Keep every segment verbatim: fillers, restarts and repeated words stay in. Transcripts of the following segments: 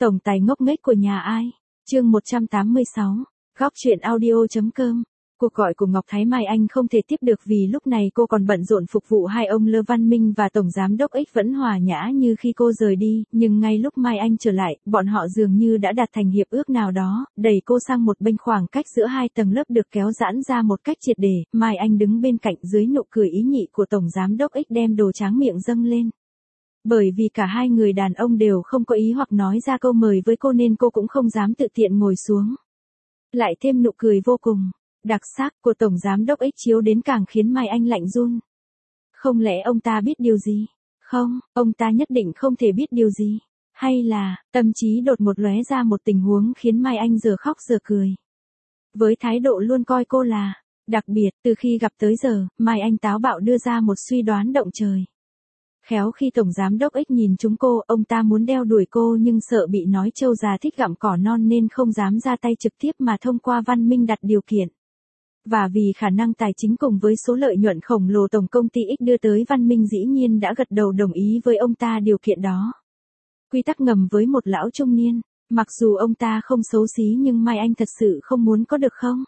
Tổng tài ngốc nghếch của nhà ai? Chương một trăm tám mươi sáu. Góc truyện audio.com. Cuộc gọi của Ngọc Thái Mai Anh không thể tiếp được vì lúc này cô còn bận rộn phục vụ hai ông Lơ Văn Minh và Tổng Giám đốc X vẫn hòa nhã như khi cô rời đi, nhưng ngay lúc Mai Anh trở lại, bọn họ dường như đã đạt thành hiệp ước nào đó, đẩy cô sang một bên, khoảng cách giữa hai tầng lớp được kéo giãn ra một cách triệt để. Mai Anh đứng bên cạnh dưới nụ cười ý nhị của Tổng Giám đốc X đem đồ tráng miệng dâng lên. Bởi vì cả hai người đàn ông đều không có ý hoặc nói ra câu mời với cô nên cô cũng không dám tự tiện ngồi xuống. Lại thêm nụ cười vô cùng đặc sắc của Tổng Giám đốc X chiếu đến càng khiến Mai Anh lạnh run. Không lẽ ông ta biết điều gì? Không, ông ta nhất định không thể biết điều gì. Hay là, tâm trí đột một lóe ra một tình huống khiến Mai Anh giờ khóc giờ cười. Với thái độ luôn coi cô là đặc biệt, từ khi gặp tới giờ, Mai Anh táo bạo đưa ra một suy đoán động trời. Khéo khi Tổng Giám đốc X nhìn chúng cô, ông ta muốn đeo đuổi cô nhưng sợ bị nói trâu già thích gặm cỏ non nên không dám ra tay trực tiếp mà thông qua Văn Minh đặt điều kiện. Và vì khả năng tài chính cùng với số lợi nhuận khổng lồ tổng công ty X đưa tới, Văn Minh dĩ nhiên đã gật đầu đồng ý với ông ta điều kiện đó. Quy tắc ngầm với một lão trung niên, mặc dù ông ta không xấu xí nhưng Mai Anh thật sự không muốn có được không?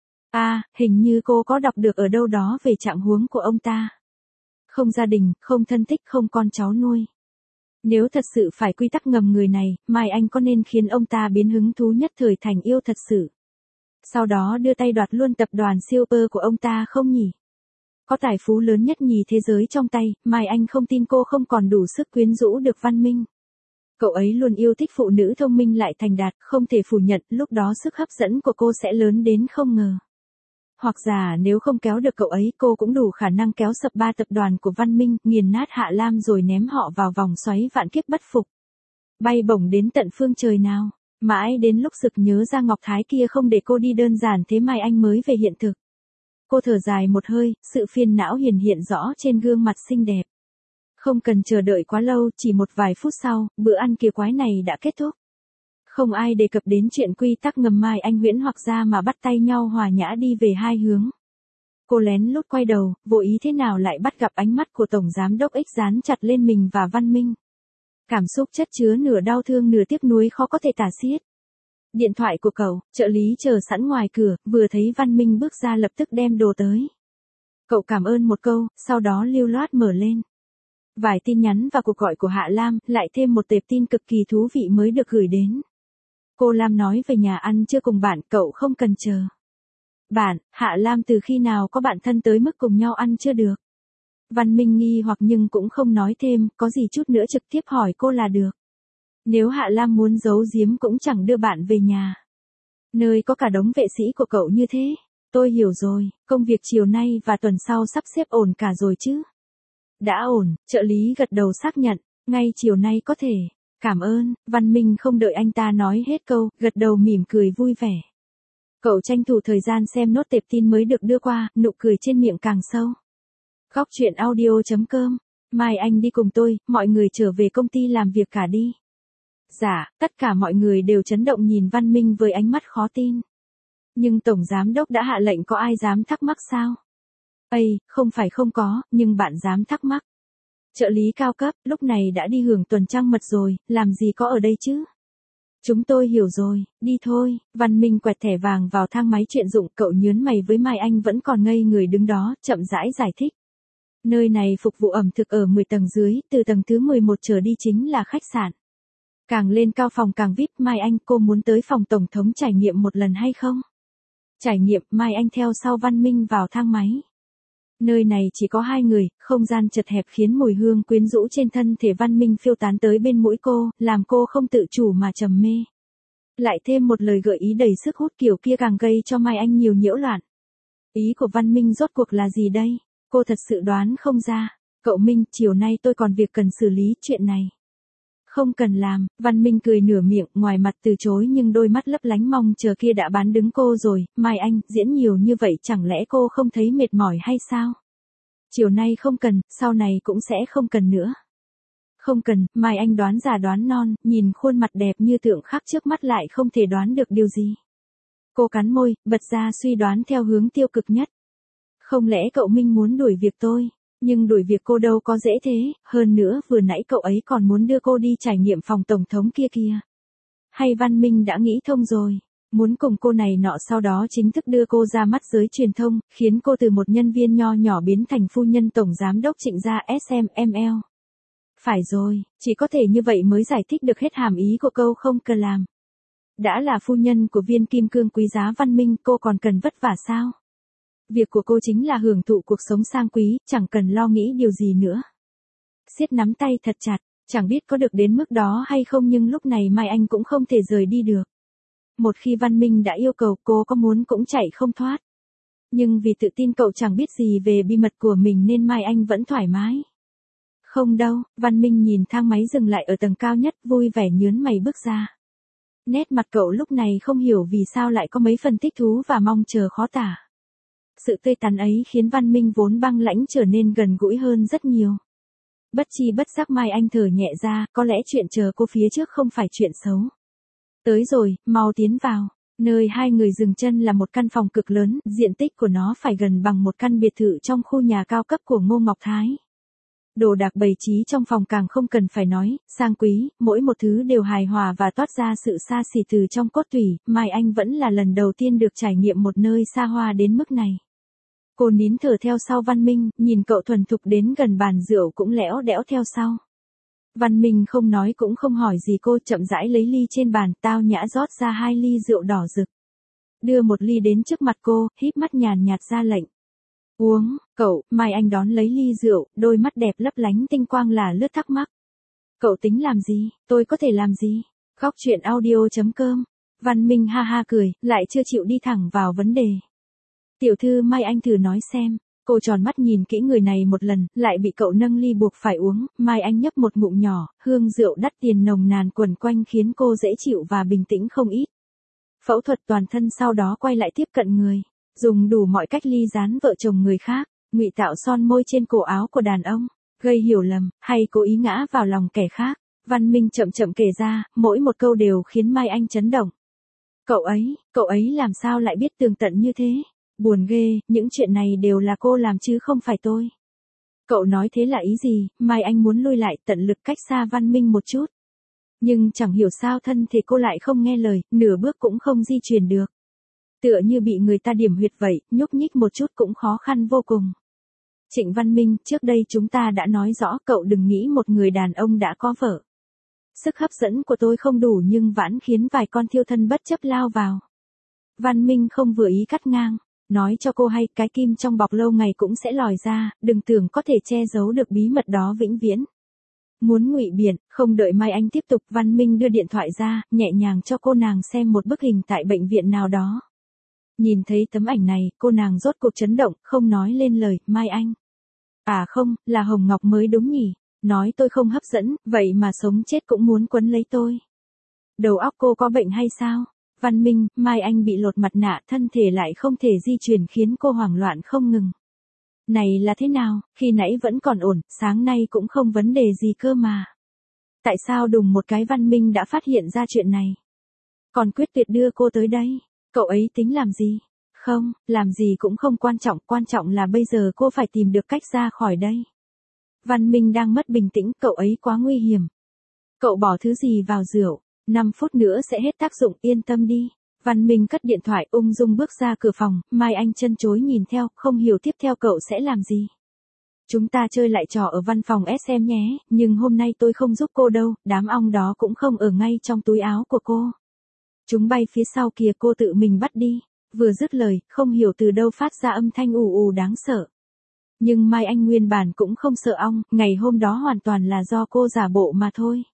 À, hình như cô có đọc được ở đâu đó về trạng huống của ông ta. Không gia đình, không thân thích, không con cháu nuôi. Nếu thật sự phải quy tắc ngầm người này, Mai Anh có nên khiến ông ta biến hứng thú nhất thời thành yêu thật sự? Sau đó đưa tay đoạt luôn tập đoàn Silver của ông ta không nhỉ? Có tài phú lớn nhất nhì thế giới trong tay, Mai Anh không tin cô không còn đủ sức quyến rũ được Văn Minh. Cậu ấy luôn yêu thích phụ nữ thông minh lại thành đạt, không thể phủ nhận, lúc đó sức hấp dẫn của cô sẽ lớn đến không ngờ. Hoặc giả nếu không kéo được cậu ấy, cô cũng đủ khả năng kéo sập ba tập đoàn của Văn Minh, nghiền nát Hạ Lam rồi ném họ vào vòng xoáy vạn kiếp bất phục. Bay bổng đến tận phương trời nào. Mãi đến lúc sực nhớ ra Ngọc Thái kia không để cô đi đơn giản thế Mai Anh mới về hiện thực. Cô thở dài một hơi, sự phiền não hiển hiện rõ trên gương mặt xinh đẹp. Không cần chờ đợi quá lâu, chỉ một vài phút sau, bữa ăn kia quái này đã kết thúc. Không ai đề cập đến chuyện quy tắc ngầm, Mai Anh huyễn hoặc ra mà bắt tay nhau hòa nhã đi về hai hướng. Cô lén lút quay đầu, vô ý thế nào lại bắt gặp ánh mắt của Tổng Giám đốc X dán chặt lên mình và Văn Minh. Cảm xúc chất chứa nửa đau thương nửa tiếc nuối khó có thể tả xiết. Điện thoại của cậu, trợ lý chờ sẵn ngoài cửa, vừa thấy Văn Minh bước ra lập tức đem đồ tới. Cậu cảm ơn một câu, sau đó lưu loát mở lên. Vài tin nhắn và cuộc gọi của Hạ Lam, lại thêm một tệp tin cực kỳ thú vị mới được gửi đến. Cô Lam nói về nhà ăn trưa cùng bạn, cậu không cần chờ. Bạn, Hạ Lam từ khi nào có bạn thân tới mức cùng nhau ăn chưa được? Văn Minh nghi hoặc nhưng cũng không nói thêm, có gì chút nữa trực tiếp hỏi cô là được. Nếu Hạ Lam muốn giấu giếm cũng chẳng đưa bạn về nhà. Nơi có cả đống vệ sĩ của cậu như thế. Tôi hiểu rồi, công việc chiều nay và tuần sau sắp xếp ổn cả rồi chứ? Đã ổn, trợ lý gật đầu xác nhận, ngay chiều nay có thể. Cảm ơn, Văn Minh không đợi anh ta nói hết câu, gật đầu mỉm cười vui vẻ. Cậu tranh thủ thời gian xem nốt tệp tin mới được đưa qua, nụ cười trên miệng càng sâu. Góc truyện audio.com. Mai Anh đi cùng tôi, mọi người trở về công ty làm việc cả đi. Dạ, tất cả mọi người đều chấn động nhìn Văn Minh với ánh mắt khó tin. Nhưng Tổng Giám đốc đã hạ lệnh, có ai dám thắc mắc sao? Ây, không phải không có, nhưng bạn dám thắc mắc. Trợ lý cao cấp, lúc này đã đi hưởng tuần trăng mật rồi, làm gì có ở đây chứ? Chúng tôi hiểu rồi, đi thôi. Văn Minh quẹt thẻ vàng vào thang máy chuyên dụng, cậu nhớn mày với Mai Anh vẫn còn ngây người đứng đó, chậm rãi giải thích. Nơi này phục vụ ẩm thực ở mười tầng dưới, từ tầng thứ mười một trở đi chính là khách sạn. Càng lên cao phòng càng vi ai pi, Mai Anh, cô muốn tới phòng tổng thống trải nghiệm một lần hay không? Trải nghiệm, Mai Anh theo sau Văn Minh vào thang máy. Nơi này chỉ có hai người, không gian chật hẹp khiến mùi hương quyến rũ trên thân thể Văn Minh phiêu tán tới bên mũi cô, làm cô không tự chủ mà trầm mê. Lại thêm một lời gợi ý đầy sức hút kiểu kia càng gây cho Mai Anh nhiều nhiễu loạn. Ý của Văn Minh rốt cuộc là gì đây? Cô thật sự đoán không ra. Cậu Minh, chiều nay tôi còn việc cần xử lý, chuyện này. Không cần làm, Văn Minh cười nửa miệng, ngoài mặt từ chối nhưng đôi mắt lấp lánh mong chờ kia đã bán đứng cô rồi. Mai Anh, diễn nhiều như vậy chẳng lẽ cô không thấy mệt mỏi hay sao? Chiều nay không cần, sau này cũng sẽ không cần nữa. Không cần, Mai Anh đoán già đoán non, nhìn khuôn mặt đẹp như tượng khắc trước mắt lại không thể đoán được điều gì. Cô cắn môi, bật ra suy đoán theo hướng tiêu cực nhất. Không lẽ cậu Minh muốn đuổi việc tôi? Nhưng đuổi việc cô đâu có dễ thế, hơn nữa vừa nãy cậu ấy còn muốn đưa cô đi trải nghiệm phòng tổng thống kia kìa. Hay Văn Minh đã nghĩ thông rồi, muốn cùng cô này nọ sau đó chính thức đưa cô ra mắt giới truyền thông, khiến cô từ một nhân viên nho nhỏ biến thành phu nhân tổng giám đốc Trịnh gia ét em em lờ. Phải rồi, chỉ có thể như vậy mới giải thích được hết hàm ý của câu không cần làm. Đã là phu nhân của viên kim cương quý giá Văn Minh, cô còn cần vất vả sao? Việc của cô chính là hưởng thụ cuộc sống sang quý, chẳng cần lo nghĩ điều gì nữa. Siết nắm tay thật chặt, chẳng biết có được đến mức đó hay không nhưng lúc này Mai Anh cũng không thể rời đi được. Một khi Văn Minh đã yêu cầu cô có muốn cũng chạy không thoát. Nhưng vì tự tin cậu chẳng biết gì về bí mật của mình nên Mai Anh vẫn thoải mái. Không đâu, Văn Minh nhìn thang máy dừng lại ở tầng cao nhất vui vẻ nhớn mày bước ra. Nét mặt cậu lúc này không hiểu vì sao lại có mấy phần thích thú và mong chờ khó tả. Sự tươi tắn ấy khiến Văn Minh vốn băng lãnh trở nên gần gũi hơn rất nhiều. Bất chi bất giác Mai Anh thở nhẹ ra, có lẽ chuyện chờ cô phía trước không phải chuyện xấu. Tới rồi, mau tiến vào. Nơi hai người dừng chân là một căn phòng cực lớn, diện tích của nó phải gần bằng một căn biệt thự trong khu nhà cao cấp của Ngô Ngọc Thái. Đồ đạc bày trí trong phòng càng không cần phải nói, sang quý, mỗi một thứ đều hài hòa và toát ra sự xa xỉ từ trong cốt tủy, Mai Anh vẫn là lần đầu tiên được trải nghiệm một nơi xa hoa đến mức này. Cô nín thở theo sau Văn Minh, nhìn cậu thuần thục đến gần bàn rượu cũng lẽo đẽo theo sau. Văn Minh không nói cũng không hỏi gì cô chậm rãi lấy ly trên bàn, tao nhã rót ra hai ly rượu đỏ rực. Đưa một ly đến trước mặt cô, híp mắt nhàn nhạt ra lệnh. Uống, cậu, Mai Anh đón lấy ly rượu, đôi mắt đẹp lấp lánh tinh quang là lướt thắc mắc. Cậu tính làm gì, tôi có thể làm gì? Góc truyện audio chấm com. Văn Minh ha ha cười, lại chưa chịu đi thẳng vào vấn đề. Tiểu thư Mai Anh thử nói xem. Cô tròn mắt nhìn kỹ người này một lần, lại bị cậu nâng ly buộc phải uống, Mai Anh nhấp một ngụm nhỏ, hương rượu đắt tiền nồng nàn quẩn quanh khiến cô dễ chịu và bình tĩnh không ít. Phẫu thuật toàn thân sau đó quay lại tiếp cận người, dùng đủ mọi cách ly gián vợ chồng người khác, ngụy tạo son môi trên cổ áo của đàn ông, gây hiểu lầm, hay cố ý ngã vào lòng kẻ khác. Văn Minh chậm chậm kể ra, mỗi một câu đều khiến Mai Anh chấn động. Cậu ấy, cậu ấy làm sao lại biết tường tận như thế? Buồn ghê, những chuyện này đều là cô làm chứ không phải tôi. Cậu nói thế là ý gì? Mai Anh muốn lui lại tận lực cách xa Văn Minh một chút. Nhưng chẳng hiểu sao thân thể cô lại không nghe lời, nửa bước cũng không di chuyển được. Tựa như bị người ta điểm huyệt vậy, nhúc nhích một chút cũng khó khăn vô cùng. Trịnh Văn Minh, trước đây chúng ta đã nói rõ cậu đừng nghĩ một người đàn ông đã có vợ. Sức hấp dẫn của tôi không đủ nhưng vẫn khiến vài con thiêu thân bất chấp lao vào. Văn Minh không vừa ý cắt ngang. Nói cho cô hay, cái kim trong bọc lâu ngày cũng sẽ lòi ra, đừng tưởng có thể che giấu được bí mật đó vĩnh viễn. Muốn ngụy biện, không đợi Mai Anh tiếp tục, Văn Minh đưa điện thoại ra, nhẹ nhàng cho cô nàng xem một bức hình tại bệnh viện nào đó. Nhìn thấy tấm ảnh này, cô nàng rốt cuộc chấn động, không nói lên lời. Mai Anh. À không, là Hồng Ngọc mới đúng nhỉ, nói tôi không hấp dẫn, vậy mà sống chết cũng muốn quấn lấy tôi. Đầu óc cô có bệnh hay sao? Văn Minh, Mai Anh bị lột mặt nạ, thân thể lại không thể di chuyển khiến cô hoảng loạn không ngừng. Này là thế nào, khi nãy vẫn còn ổn, sáng nay cũng không vấn đề gì cơ mà. Tại sao đùng một cái Văn Minh đã phát hiện ra chuyện này? Còn quyết tuyệt đưa cô tới đây, cậu ấy tính làm gì? Không, làm gì cũng không quan trọng, quan trọng là bây giờ cô phải tìm được cách ra khỏi đây. Văn Minh đang mất bình tĩnh, cậu ấy quá nguy hiểm. Cậu bỏ thứ gì vào rượu? năm phút nữa sẽ hết tác dụng, yên tâm đi. Văn Minh cất điện thoại ung dung bước ra cửa phòng, Mai Anh chân chối nhìn theo, không hiểu tiếp theo cậu sẽ làm gì. Chúng ta chơi lại trò ở văn phòng ét em nhé, nhưng hôm nay tôi không giúp cô đâu, đám ong đó cũng không ở ngay trong túi áo của cô. Chúng bay phía sau kìa, cô tự mình bắt đi. Vừa dứt lời, không hiểu từ đâu phát ra âm thanh ù ù đáng sợ. Nhưng Mai Anh nguyên bản cũng không sợ ong, ngày hôm đó hoàn toàn là do cô giả bộ mà thôi.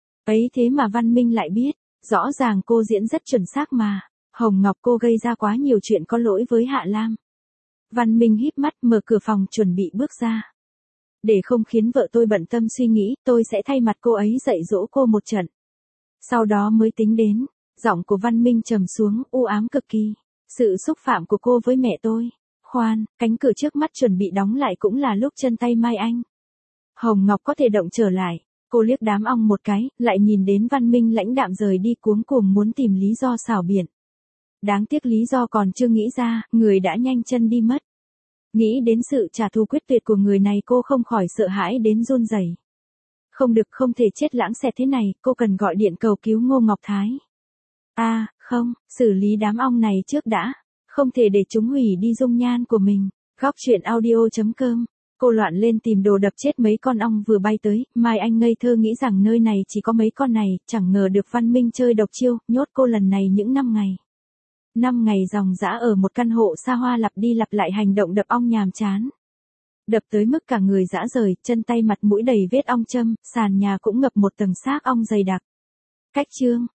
Ấy thế mà Văn Minh lại biết, rõ ràng cô diễn rất chuẩn xác mà. Hồng Ngọc, cô gây ra quá nhiều chuyện có lỗi với Hạ Lam. Văn Minh híp mắt mở cửa phòng chuẩn bị bước ra. Để không khiến vợ tôi bận tâm suy nghĩ, tôi sẽ thay mặt cô ấy dạy dỗ cô một trận. Sau đó mới tính đến, giọng của Văn Minh trầm xuống, u ám cực kỳ. Sự xúc phạm của cô với mẹ tôi. Khoan, cánh cửa trước mắt chuẩn bị đóng lại cũng là lúc chân tay Mai Anh. Hồng Ngọc có thể động trở lại. Cô liếc đám ong một cái, lại nhìn đến Văn Minh lãnh đạm rời đi cuống cuồng muốn tìm lý do xảo biện. Đáng tiếc lý do còn chưa nghĩ ra, người đã nhanh chân đi mất. Nghĩ đến sự trả thù quyết tuyệt của người này cô không khỏi sợ hãi đến run rẩy. Không được, không thể chết lãng xẹt thế này, cô cần gọi điện cầu cứu Ngô Ngọc Thái. À, không, xử lý đám ong này trước đã. Không thể để chúng hủy đi dung nhan của mình. Góc truyện audio.com. Cô loạn lên tìm đồ đập chết mấy con ong vừa bay tới. Mai Anh ngây thơ nghĩ rằng nơi này chỉ có mấy con này. Chẳng ngờ được Văn Minh chơi độc chiêu, nhốt cô lần này những năm ngày. Năm ngày ròng rã ở một căn hộ xa hoa lặp đi lặp lại hành động đập ong nhàm chán. Đập tới mức cả người rã rời, chân tay mặt mũi đầy vết ong châm, sàn nhà cũng ngập một tầng xác ong dày đặc. Cách chương